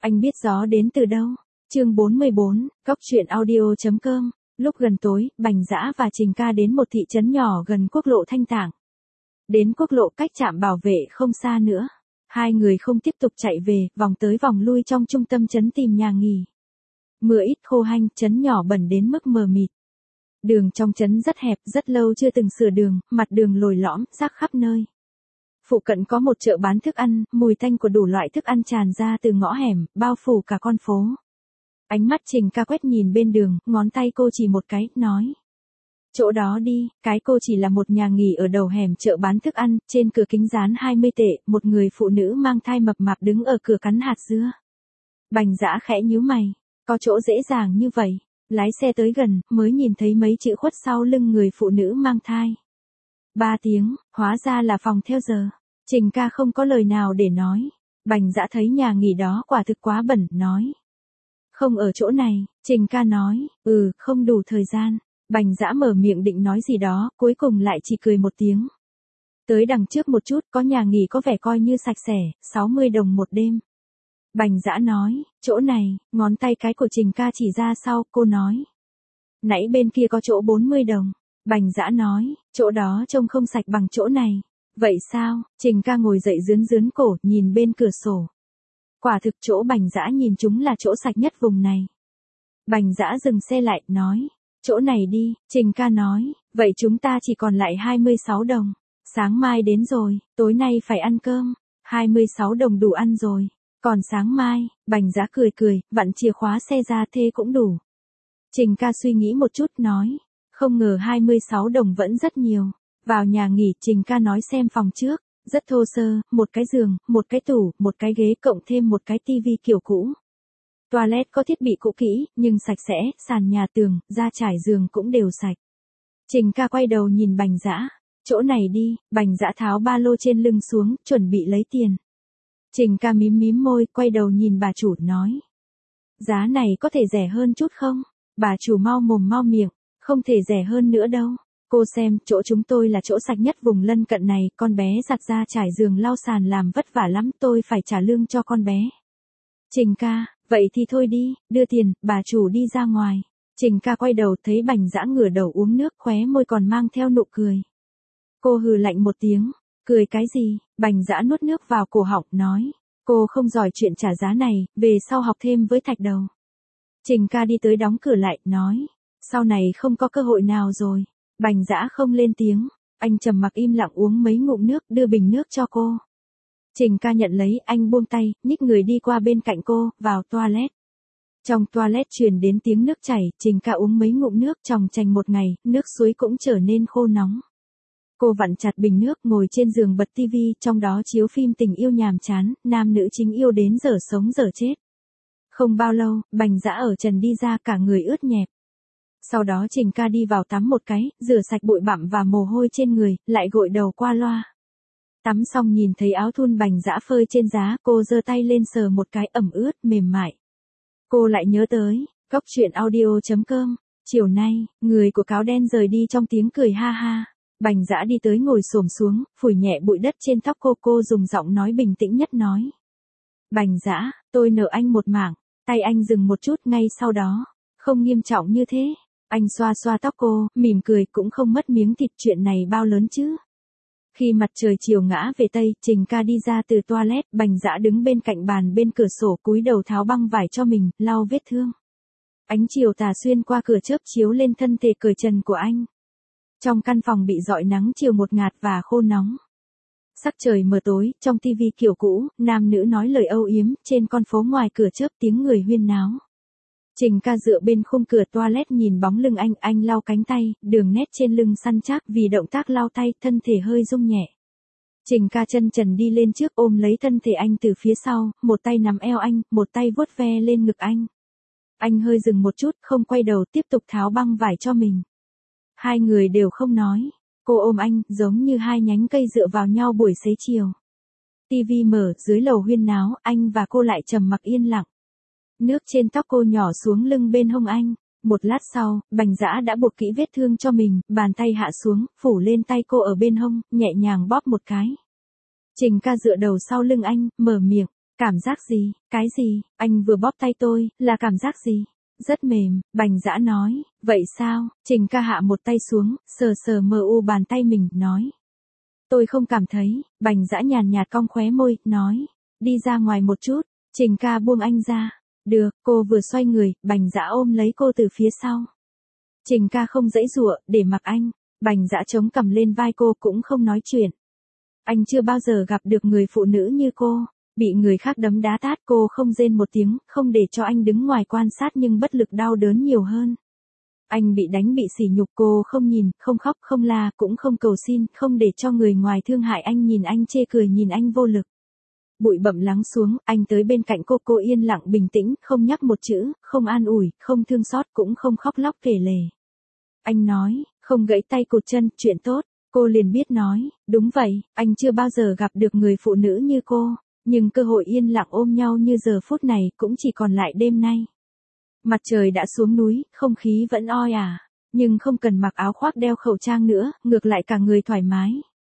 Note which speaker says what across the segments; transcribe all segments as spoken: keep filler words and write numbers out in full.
Speaker 1: Anh biết gió đến từ đâu? Chương bốn mươi bốn, Góc truyện audio chấm com. Lúc gần tối, Bành Dã và Trình Ca đến một thị trấn nhỏ gần quốc lộ Thanh Tạng. Đến quốc lộ cách trạm bảo vệ không xa nữa. Hai người không tiếp tục chạy về, vòng tới vòng lui trong trung tâm trấn tìm nhà nghỉ. Mưa ít khô hanh, trấn nhỏ bẩn đến mức mờ mịt. Đường trong trấn rất hẹp, rất lâu chưa từng sửa đường, mặt đường lồi lõm, rác khắp nơi. Phụ cận có một chợ bán thức ăn, mùi tanh của đủ loại thức ăn tràn ra từ ngõ hẻm, bao phủ cả con phố. Ánh mắt Trình Ca quét nhìn bên đường, ngón tay cô chỉ một cái, nói. Chỗ đó đi, cái cô chỉ là một nhà nghỉ ở đầu hẻm chợ bán thức ăn, trên cửa kính dán hai mươi tệ, một người phụ nữ mang thai mập mạp đứng ở cửa cắn hạt dưa. Bành Dã khẽ nhíu mày, có chỗ dễ dàng như vậy, lái xe tới gần, mới nhìn thấy mấy chữ khuất sau lưng người phụ nữ mang thai. Ba tiếng, hóa ra là phòng theo giờ. Trình Ca không có lời nào để nói. Bành Dã thấy nhà nghỉ đó quả thực quá bẩn, nói. Không ở chỗ này, Trình Ca nói, ừ, không đủ thời gian. Bành Dã mở miệng định nói gì đó, cuối cùng lại chỉ cười một tiếng. Tới đằng trước một chút, có nhà nghỉ có vẻ coi như sạch sẽ, sáu mươi đồng một đêm. Bành Dã nói, chỗ này, ngón tay cái của Trình Ca chỉ ra sau, cô nói. Nãy bên kia có chỗ bốn mươi đồng. Bành Dã nói, chỗ đó trông không sạch bằng chỗ này. Vậy sao? Trình Ca ngồi dậy rướn rướn cổ, nhìn bên cửa sổ. Quả thực chỗ Bành Dã nhìn chúng là chỗ sạch nhất vùng này. Bành Dã dừng xe lại, nói. Chỗ này đi, Trình Ca nói, vậy chúng ta chỉ còn lại hai mươi sáu đồng. Sáng mai đến rồi, tối nay phải ăn cơm. hai mươi sáu đồng đủ ăn rồi. Còn sáng mai, Bành Dã cười cười, vặn chìa khóa xe ra thế cũng đủ. Trình Ca suy nghĩ một chút, nói. Không ngờ hai mươi sáu đồng vẫn rất nhiều. Vào nhà nghỉ, Trình Ca nói xem phòng trước. Rất thô sơ, một cái giường, một cái tủ, một cái ghế cộng thêm một cái tivi kiểu cũ. Toilet có thiết bị cũ kỹ, nhưng sạch sẽ, sàn nhà tường, da trải giường cũng đều sạch. Trình Ca quay đầu nhìn Bành Dã. Chỗ này đi, Bành Dã tháo ba lô trên lưng xuống, chuẩn bị lấy tiền. Trình Ca mím mím môi, quay đầu nhìn bà chủ, nói. Giá này có thể rẻ hơn chút không? Bà chủ mau mồm mau miệng, không thể rẻ hơn nữa đâu. Cô xem, chỗ chúng tôi là chỗ sạch nhất vùng lân cận này, con bé giặt da trải giường lau sàn làm vất vả lắm, tôi phải trả lương cho con bé. Trình Ca, vậy thì thôi đi, đưa tiền, bà chủ đi ra ngoài. Trình Ca quay đầu thấy Bành Dã ngửa đầu uống nước, khóe môi còn mang theo nụ cười. Cô hừ lạnh một tiếng, cười cái gì? Bành Dã nuốt nước vào cổ họng, nói. Cô không giỏi chuyện trả giá này, về sau học thêm với thạch đầu. Trình Ca đi tới đóng cửa lại, nói. Sau này không có cơ hội nào rồi. Bành Dã không lên tiếng, anh trầm mặc im lặng uống mấy ngụm nước, đưa bình nước cho cô. Trình Ca nhận lấy, anh buông tay, nhích người đi qua bên cạnh cô, vào toilet. Trong toilet truyền đến tiếng nước chảy, Trình Ca uống mấy ngụm nước, chòng chành một ngày, nước suối cũng trở nên khô nóng. Cô vặn chặt bình nước, ngồi trên giường bật tivi, trong đó chiếu phim tình yêu nhàm chán, nam nữ chính yêu đến giờ sống giờ chết. Không bao lâu, Bành Dã ở trần đi ra, cả người ướt nhẹp. Sau đó Trình Ca đi vào tắm một cái, rửa sạch bụi bặm và mồ hôi trên người, lại gội đầu qua loa. Tắm xong nhìn thấy áo thun Bành Dã phơi trên giá, cô giơ tay lên sờ một cái, ẩm ướt, mềm mại. Cô lại nhớ tới, Góc truyện audio chấm com. Chiều nay, người của cáo đen rời đi trong tiếng cười ha ha. Bành Dã đi tới ngồi xổm xuống, phủi nhẹ bụi đất trên tóc cô, cô dùng giọng nói bình tĩnh nhất nói. Bành Dã, tôi nợ anh một mảng. Tay anh dừng một chút, ngay sau đó. Không nghiêm trọng như thế. Anh xoa xoa tóc cô, mỉm cười, cũng không mất miếng thịt, chuyện này bao lớn chứ. Khi mặt trời chiều ngã về tây, Trình Ca đi ra từ toilet, Bành Dã đứng bên cạnh bàn bên cửa sổ, cúi đầu tháo băng vải cho mình, lau vết thương. Ánh chiều tà xuyên qua cửa chớp chiếu lên thân thể cởi trần của anh. Trong căn phòng bị rọi nắng chiều ngột ngạt và khô nóng. Sắc trời mờ tối, trong tivi kiểu cũ, nam nữ nói lời âu yếm, trên con phố ngoài cửa chớp tiếng người huyên náo. Trình Ca dựa bên khung cửa toilet nhìn bóng lưng anh, anh lau cánh tay, đường nét trên lưng săn chắc, vì động tác lau tay, thân thể hơi rung nhẹ. Trình Ca chân trần đi lên trước, ôm lấy thân thể anh từ phía sau, một tay nắm eo anh, một tay vuốt ve lên ngực anh. Anh hơi dừng một chút, không quay đầu, tiếp tục tháo băng vải cho mình. Hai người đều không nói. Cô ôm anh, giống như hai nhánh cây dựa vào nhau buổi xế chiều. Tivi mở, dưới lầu huyên náo, anh và cô lại trầm mặc yên lặng. Nước trên tóc cô nhỏ xuống lưng bên hông anh. Một lát sau, Bành Dã đã buộc kỹ vết thương cho mình, bàn tay hạ xuống, phủ lên tay cô ở bên hông, nhẹ nhàng bóp một cái. Trình Ca dựa đầu sau lưng anh, mở miệng. Cảm giác gì, cái gì, anh vừa bóp tay tôi, là cảm giác gì? Rất mềm, Bành Dã nói, vậy sao, Trình ca hạ một tay xuống, sờ sờ mờ u bàn tay mình, nói. Tôi không cảm thấy, Bành Dã nhàn nhạt cong khóe môi, nói, đi ra ngoài một chút, Trình ca buông anh ra. Được, cô vừa xoay người, Bành Dã ôm lấy cô từ phía sau. Trình ca không giãy giụa, để mặc anh, Bành Dã chống cằm lên vai cô cũng không nói chuyện. Anh chưa bao giờ gặp được người phụ nữ như cô, bị người khác đấm đá tát cô không rên một tiếng, không để cho anh đứng ngoài quan sát nhưng bất lực đau đớn nhiều hơn. Anh bị đánh bị sỉ nhục cô không nhìn, không khóc, không la, cũng không cầu xin, không để cho người ngoài thương hại anh nhìn anh chê cười nhìn anh vô lực. Bụi bặm lắng xuống, anh tới bên cạnh cô, cô yên lặng bình tĩnh, không nhắc một chữ, không an ủi, không thương xót cũng không khóc lóc kể lể. Anh nói, không gãy tay cụt chân, chuyện tốt, cô liền biết nói, đúng vậy, anh chưa bao giờ gặp được người phụ nữ như cô, nhưng cơ hội yên lặng ôm nhau như giờ phút này cũng chỉ còn lại đêm nay. Mặt trời đã xuống núi, không khí vẫn oi ả, nhưng không cần mặc áo khoác đeo khẩu trang nữa, ngược lại cả người thoải mái.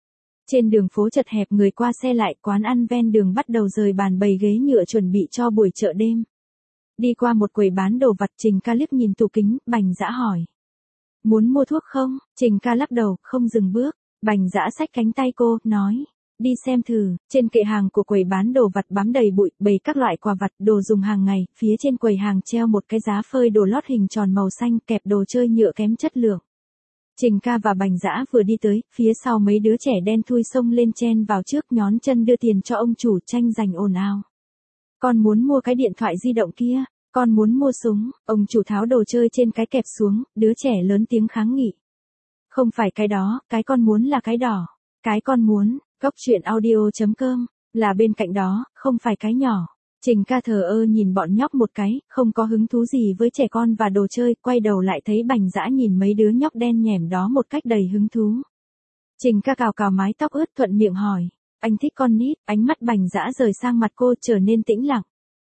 Speaker 1: Trên đường phố chật hẹp người qua xe lại, quán ăn ven đường bắt đầu rời bàn bày ghế nhựa chuẩn bị cho buổi chợ đêm. Đi qua một quầy bán đồ vặt, Trình ca liếc nhìn tủ kính, Bành Dã hỏi. Muốn mua thuốc không? Trình ca lắc đầu, không dừng bước. Bành Dã xách cánh tay cô, nói. Đi xem thử, trên kệ hàng của quầy bán đồ vặt bám đầy bụi, bày các loại quà vặt, đồ dùng hàng ngày, phía trên quầy hàng treo một cái giá phơi đồ lót hình tròn màu xanh kẹp đồ chơi nhựa kém chất lượng. Trình ca và Bành Dã vừa đi tới, phía sau mấy đứa trẻ đen thui xông lên chen vào trước nhón chân đưa tiền cho ông chủ tranh giành ồn ào. Con muốn mua cái điện thoại di động kia, con muốn mua súng, ông chủ tháo đồ chơi trên cái kẹp xuống, đứa trẻ lớn tiếng kháng nghị. Không phải cái đó, cái con muốn là cái đỏ, cái con muốn, góc truyện audio chấm com, là bên cạnh đó, không phải cái nhỏ. Trình ca thờ ơ nhìn bọn nhóc một cái, không có hứng thú gì với trẻ con và đồ chơi, quay đầu lại thấy Bành Dã nhìn mấy đứa nhóc đen nhẻm đó một cách đầy hứng thú. Trình ca cào cào mái tóc ướt thuận miệng hỏi, anh thích con nít, ánh mắt Bành Dã rời sang mặt cô trở nên tĩnh lặng.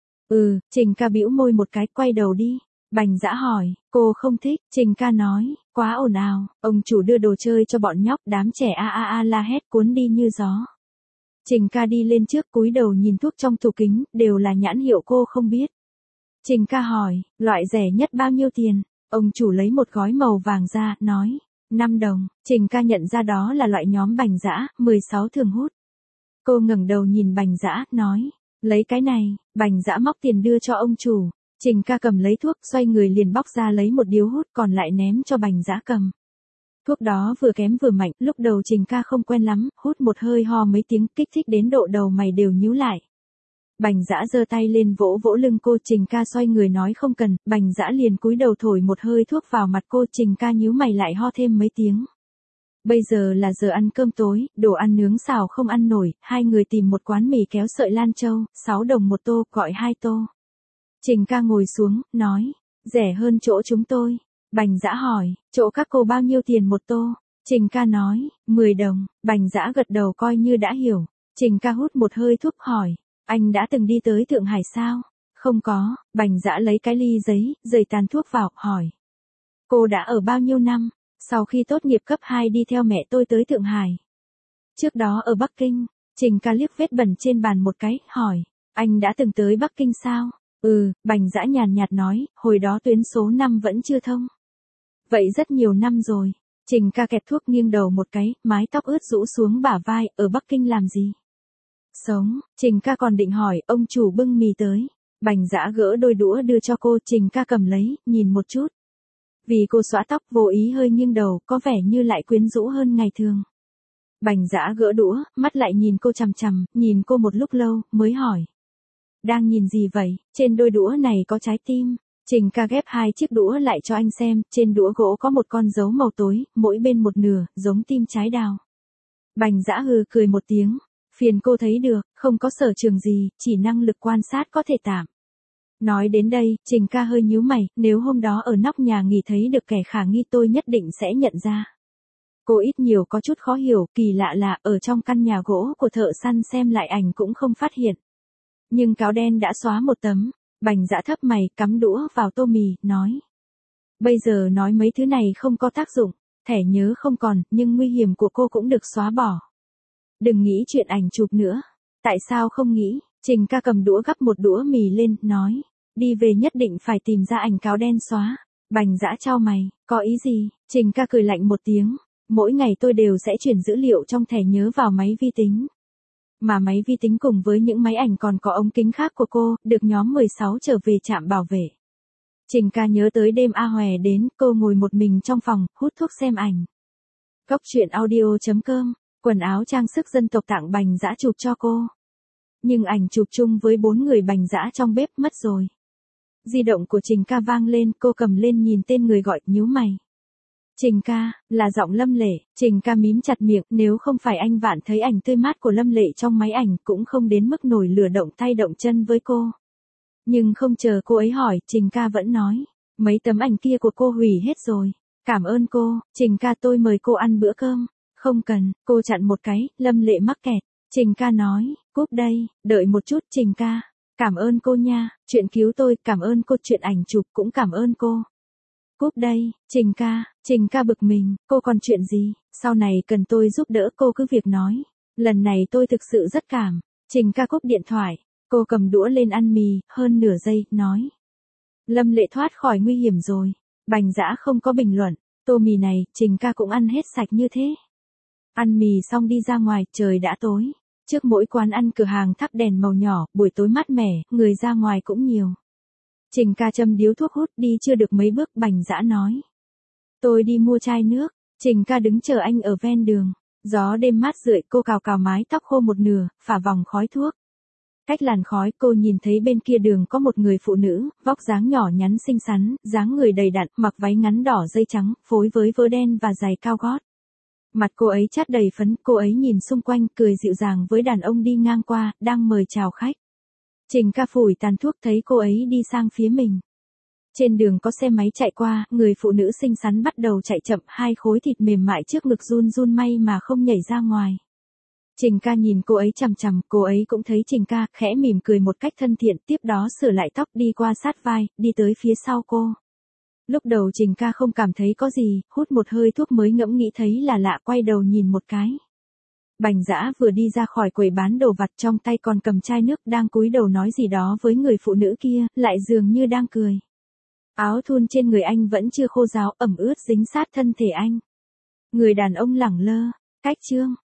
Speaker 1: Ừ, Trình ca bĩu môi một cái, quay đầu đi. Bành Dã hỏi, cô không thích, Trình ca nói, quá ồn ào, ông chủ đưa đồ chơi cho bọn nhóc, đám trẻ a a a la hét cuốn đi như gió. Trình ca đi lên trước cúi đầu nhìn thuốc trong tủ kính, đều là nhãn hiệu cô không biết. Trình ca hỏi, loại rẻ nhất bao nhiêu tiền? Ông chủ lấy một gói màu vàng ra, nói, năm đồng. Trình ca nhận ra đó là loại nhóm Bành Dã, mười sáu thường hút. Cô ngẩng đầu nhìn Bành Dã, nói, lấy cái này. Bành Dã móc tiền đưa cho ông chủ. Trình ca cầm lấy thuốc, xoay người liền bóc ra lấy một điếu hút còn lại ném cho Bành Dã cầm. Thuốc đó vừa kém vừa mạnh, lúc đầu Trình ca không quen lắm, hút một hơi ho mấy tiếng, kích thích đến độ đầu mày đều nhíu lại. Bành Dã giơ tay lên vỗ vỗ lưng cô, Trình ca xoay người nói không cần, Bành Dã liền cúi đầu thổi một hơi thuốc vào mặt cô, Trình ca nhíu mày lại ho thêm mấy tiếng. Bây giờ là giờ ăn cơm tối, đồ ăn nướng xào không ăn nổi, hai người tìm một quán mì kéo sợi Lan Châu, sáu đồng một tô, gọi hai tô. Trình ca ngồi xuống, nói, rẻ hơn chỗ chúng tôi. Bành Dã hỏi, chỗ các cô bao nhiêu tiền một tô? Trình ca nói, mười đồng. Bành Dã gật đầu coi như đã hiểu. Trình ca hút một hơi thuốc hỏi, anh đã từng đi tới Thượng Hải sao? Không có. Bành Dã lấy cái ly giấy, rời tàn thuốc vào, hỏi. Cô đã ở bao nhiêu năm? Sau khi tốt nghiệp cấp hai đi theo mẹ tôi tới Thượng Hải. Trước đó ở Bắc Kinh. Trình ca liếc vết bẩn trên bàn một cái, hỏi, anh đã từng tới Bắc Kinh sao? Ừ, Bành Dã nhàn nhạt nói, hồi đó tuyến số năm vẫn chưa thông. Vậy rất nhiều năm rồi. Trình ca kẹp thuốc nghiêng đầu một cái, mái tóc ướt rũ xuống bả vai, ở Bắc Kinh làm gì? Sống. Trình ca còn định hỏi, ông chủ bưng mì tới. Bành Dã gỡ đôi đũa đưa cho cô, Trình ca cầm lấy, nhìn một chút. Vì cô xõa tóc vô ý hơi nghiêng đầu, có vẻ như lại quyến rũ hơn ngày thường. Bành Dã gỡ đũa, mắt lại nhìn cô chằm chằm, nhìn cô một lúc lâu, mới hỏi. Đang nhìn gì vậy? Trên đôi đũa này có trái tim. Trình ca ghép hai chiếc đũa lại cho anh xem, trên đũa gỗ có một con dấu màu tối, mỗi bên một nửa, giống tim trái đào. Bành Dã hừ cười một tiếng, phiền cô thấy được, không có sở trường gì, chỉ năng lực quan sát có thể tạm. Nói đến đây, Trình ca hơi nhíu mày, nếu hôm đó ở nóc nhà nghỉ thấy được kẻ khả nghi tôi nhất định sẽ nhận ra. Cô ít nhiều có chút khó hiểu, kỳ lạ là ở trong căn nhà gỗ của thợ săn xem lại ảnh cũng không phát hiện. Nhưng cáo đen đã xóa một tấm. Bành Dã thấp mày, cắm đũa vào tô mì, nói. Bây giờ nói mấy thứ này không có tác dụng, thẻ nhớ không còn, nhưng nguy hiểm của cô cũng được xóa bỏ. Đừng nghĩ chuyện ảnh chụp nữa. Tại sao không nghĩ? Trình ca cầm đũa gắp một đũa mì lên, nói. Đi về nhất định phải tìm ra ảnh cáo đen xóa. Bành Dã chau mày, có ý gì? Trình ca cười lạnh một tiếng. Mỗi ngày tôi đều sẽ chuyển dữ liệu trong thẻ nhớ vào máy vi tính. Mà máy vi tính cùng với những máy ảnh còn có ống kính khác của cô, được nhóm mười sáu trở về trạm bảo vệ. Trình ca nhớ tới đêm A Hòe đến, cô ngồi một mình trong phòng, hút thuốc xem ảnh. Cóc truyện audio chấm com, quần áo trang sức dân tộc tặng Bành Dã chụp cho cô. Nhưng ảnh chụp chung với bốn người Bành Dã trong bếp mất rồi. Di động của Trình ca vang lên, cô cầm lên nhìn tên người gọi, nhíu mày. Trình ca, là giọng Lâm Lệ. Trình ca mím chặt miệng, nếu không phải anh Vạn thấy ảnh tươi mát của Lâm Lệ trong máy ảnh cũng không đến mức nổi lửa động tay động chân với cô. Nhưng không chờ cô ấy hỏi, Trình ca vẫn nói, mấy tấm ảnh kia của cô hủy hết rồi. Cảm ơn cô, Trình ca tôi mời cô ăn bữa cơm. Không cần, cô chặn một cái, Lâm Lệ mắc kẹt. Trình ca nói, cúp đây, đợi một chút Trình ca. Cảm ơn cô nha, chuyện cứu tôi, cảm ơn cô, chuyện ảnh chụp cũng cảm ơn cô. Cúp đây, Trình ca, Trình ca bực mình, cô còn chuyện gì, sau này cần tôi giúp đỡ cô cứ việc nói. Lần này tôi thực sự rất cảm. Trình ca cúp điện thoại, cô cầm đũa lên ăn mì, hơn nửa giây, nói. Lâm Lệ thoát khỏi nguy hiểm rồi. Bành Dã không có bình luận, tô mì này, Trình ca cũng ăn hết sạch như thế. Ăn mì xong đi ra ngoài, trời đã tối. Trước mỗi quán ăn cửa hàng thắp đèn màu nhỏ, buổi tối mát mẻ, người ra ngoài cũng nhiều. Trình ca châm điếu thuốc hút, đi chưa được mấy bước, Bành Dã nói. Tôi đi mua chai nước. Trình ca đứng chờ anh ở ven đường. Gió đêm mát rượi, cô cào cào mái tóc khô một nửa, phả vòng khói thuốc. Cách làn khói, cô nhìn thấy bên kia đường có một người phụ nữ, vóc dáng nhỏ nhắn xinh xắn, dáng người đầy đặn, mặc váy ngắn đỏ dây trắng, phối với vớ đen và giày cao gót. Mặt cô ấy chát đầy phấn, cô ấy nhìn xung quanh, cười dịu dàng với đàn ông đi ngang qua, đang mời chào khách. Trình ca phủi tàn thuốc, thấy cô ấy đi sang phía mình. Trên đường có xe máy chạy qua, người phụ nữ xinh xắn bắt đầu chạy chậm, hai khối thịt mềm mại trước ngực run run, may mà không nhảy ra ngoài. Trình ca nhìn cô ấy chằm chằm, cô ấy cũng thấy Trình ca, khẽ mỉm cười một cách thân thiện, tiếp đó sửa lại tóc, đi qua sát vai, đi tới phía sau cô. Lúc đầu Trình ca không cảm thấy có gì, hút một hơi thuốc mới ngẫm nghĩ thấy là lạ, quay đầu nhìn một cái. Bành Dã vừa đi ra khỏi quầy bán đồ vặt, trong tay còn cầm chai nước, đang cúi đầu nói gì đó với người phụ nữ kia, lại dường như đang cười. Áo thun trên người anh vẫn chưa khô ráo, ẩm ướt dính sát thân thể anh. Người đàn ông lẳng lơ, cách chương.